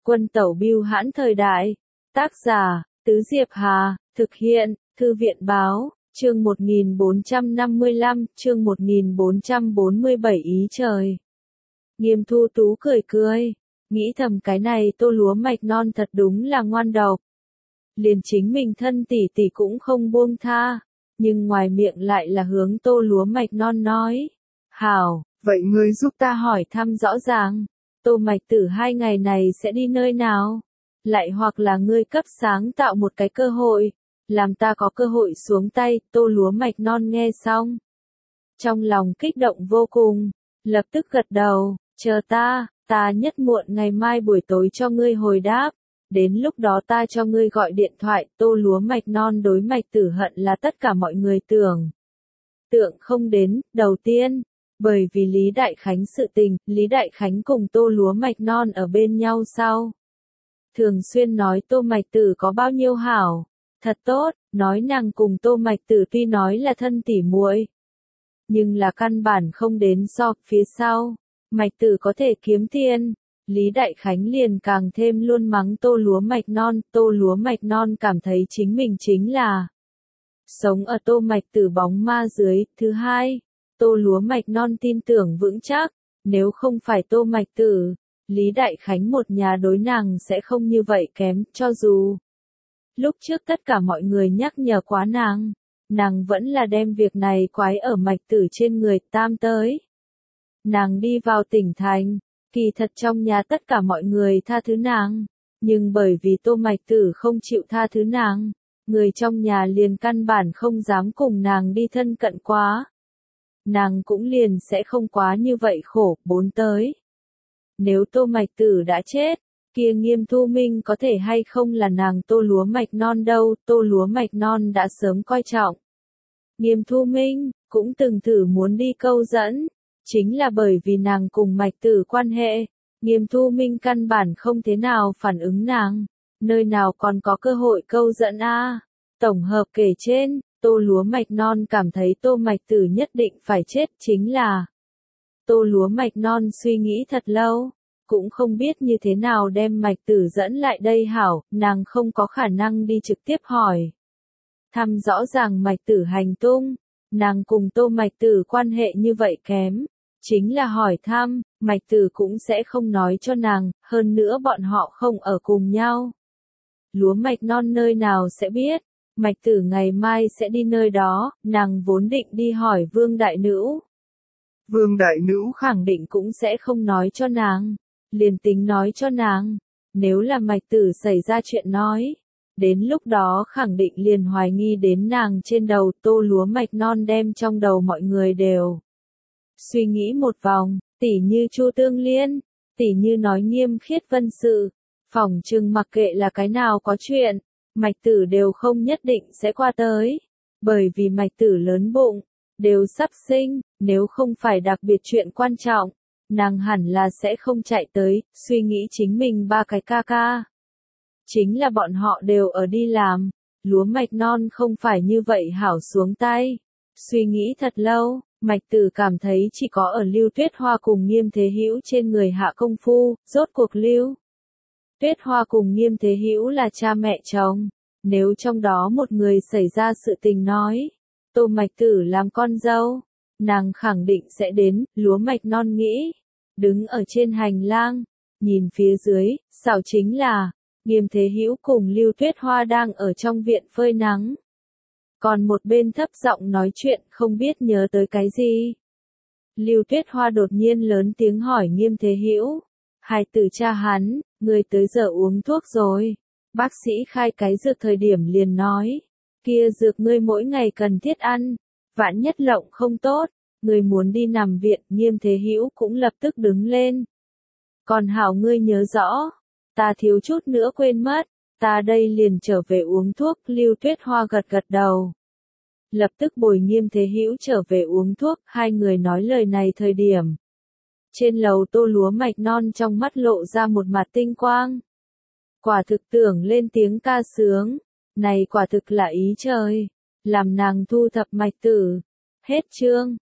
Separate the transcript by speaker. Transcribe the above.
Speaker 1: Quân tẩu bưu hãn thời đại. Tác giả, Tứ Diệp Hà, thực hiện, Thư viện báo, chương 1455, chương 1447 ý trời. Nghiêm Thu Tú cười cười, nghĩ thầm cái này Tô lúa mạch non thật đúng là ngoan độc. Liền chính mình thân tỷ tỷ cũng không buông tha, nhưng ngoài miệng lại là hướng Tô lúa mạch non nói. Hảo, vậy ngươi giúp ta hỏi thăm rõ ràng, Tô Mạch Tử 2 ngày này sẽ đi nơi nào? Lại hoặc là ngươi cấp sáng tạo một cái cơ hội, làm ta có cơ hội xuống tay. Tô lúa mạch non nghe xong, trong lòng kích động vô cùng, lập tức gật đầu, chờ ta nhất muộn ngày mai buổi tối cho ngươi hồi đáp, đến lúc đó ta cho ngươi gọi điện thoại. Tô lúa mạch non đối Mạch Tử hận là tất cả mọi người tưởng tượng không đến. Đầu tiên, bởi vì Lý Đại Khánh sự tình, Lý Đại Khánh cùng Tô lúa mạch non ở bên nhau sau. Thường xuyên nói Tô Mạch Tử có bao nhiêu hảo, thật tốt, nói nàng cùng Tô Mạch Tử tuy nói là thân tỉ muội, nhưng là căn bản không đến so. Phía sau, Mạch Tử có thể kiếm tiền, Lý Đại Khánh liền càng thêm luôn mắng Tô lúa mạch non. Tô lúa mạch non cảm thấy chính mình chính là sống ở Tô Mạch Tử bóng ma dưới. Thứ hai, Tô lúa mạch non tin tưởng vững chắc, nếu không phải Tô Mạch Tử, Lý Đại Khánh một nhà đối nàng sẽ không như vậy kém. Cho dù lúc trước tất cả mọi người nhắc nhở quá nàng vẫn là đem việc này quái ở Mạch Tử trên người. Tam tới, nàng đi vào tỉnh thành, kỳ thật trong nhà tất cả mọi người tha thứ nàng, nhưng bởi vì Tô Mạch Tử không chịu tha thứ nàng, người trong nhà liền căn bản không dám cùng nàng đi thân cận quá. Nàng cũng liền sẽ không quá như vậy khổ. Bốn tới, nếu Tô Mạch Tử đã chết, kia Nghiêm Thu Minh có thể hay không là nàng Tô lúa mạch non đâu. Tô lúa mạch non đã sớm coi trọng Nghiêm Thu Minh, cũng từng thử muốn đi câu dẫn, chính là bởi vì nàng cùng Mạch Tử quan hệ, Nghiêm Thu Minh căn bản không thế nào phản ứng nàng, nơi nào còn có cơ hội câu dẫn a. Tổng hợp kể trên, Tô lúa mạch non cảm thấy Tô Mạch Tử nhất định phải chết. Chính là Tô lúa mạch non suy nghĩ thật lâu, cũng không biết như thế nào đem Mạch Tử dẫn lại đây hảo. Nàng không có khả năng đi trực tiếp hỏi thăm rõ ràng Mạch Tử hành tung, nàng cùng Tô Mạch Tử quan hệ như vậy kém, chính là hỏi thăm, Mạch Tử cũng sẽ không nói cho nàng, hơn nữa bọn họ không ở cùng nhau. Lúa mạch non nơi nào sẽ biết, Mạch Tử ngày mai sẽ đi nơi đó. Nàng vốn định đi hỏi Vương Đại Nữu. Vương Đại Nữu khẳng định cũng sẽ không nói cho nàng, liền tính nói cho nàng, nếu là Mạch Tử xảy ra chuyện nói, đến lúc đó khẳng định liền hoài nghi đến nàng trên đầu. Tô lúa mạch non đem trong đầu mọi người đều suy nghĩ một vòng, tỉ như Chu Tương Liên, tỉ như nói Nghiêm Khiết Vân sự, phỏng chừng mặc kệ là cái nào có chuyện, Mạch Tử đều không nhất định sẽ qua tới, bởi vì Mạch Tử lớn bụng, đều sắp sinh, nếu không phải đặc biệt chuyện quan trọng, nàng hẳn là sẽ không chạy tới. Suy nghĩ chính mình ba cái ca ca, chính là bọn họ đều ở đi làm, lúa mạch non không phải như vậy hảo xuống tay. Suy nghĩ thật lâu, Mạch Tử cảm thấy chỉ có ở Lưu Tuyết Hoa cùng Nghiêm Thế Hữu trên người hạ công phu. Rốt cuộc Lưu Tuyết Hoa cùng Nghiêm Thế Hữu là cha mẹ chồng, nếu trong đó một người xảy ra sự tình nói, Tô Mạch Tử làm con dâu, nàng khẳng định sẽ đến. Lúa mạch non nghĩ, đứng ở trên hành lang, nhìn phía dưới, xảo chính là Nghiêm Thế Hữu cùng Lưu Tuyết Hoa đang ở trong viện phơi nắng, còn một bên thấp giọng nói chuyện, không biết nhớ tới cái gì. Lưu Tuyết Hoa đột nhiên lớn tiếng hỏi Nghiêm Thế Hữu, hài tử cha hắn, người tới giờ uống thuốc rồi. Bác sĩ khai cái dược thời điểm liền nói, kia dược ngươi mỗi ngày cần thiết ăn, vạn nhất lộng không tốt, ngươi muốn đi nằm viện. Nghiêm Thế Hữu cũng lập tức đứng lên. Còn hảo ngươi nhớ rõ, ta thiếu chút nữa quên mất, ta đây liền trở về uống thuốc. Lưu Tuyết Hoa gật gật đầu, lập tức bồi Nghiêm Thế Hữu trở về uống thuốc. Hai người nói lời này thời điểm, trên lầu Tô lúa mạch non trong mắt lộ ra một mặt tinh quang. Quả thực tưởng lên tiếng ca sướng, này quả thực là ý trời, làm nàng thu thập Mạch Tử. Hết chương.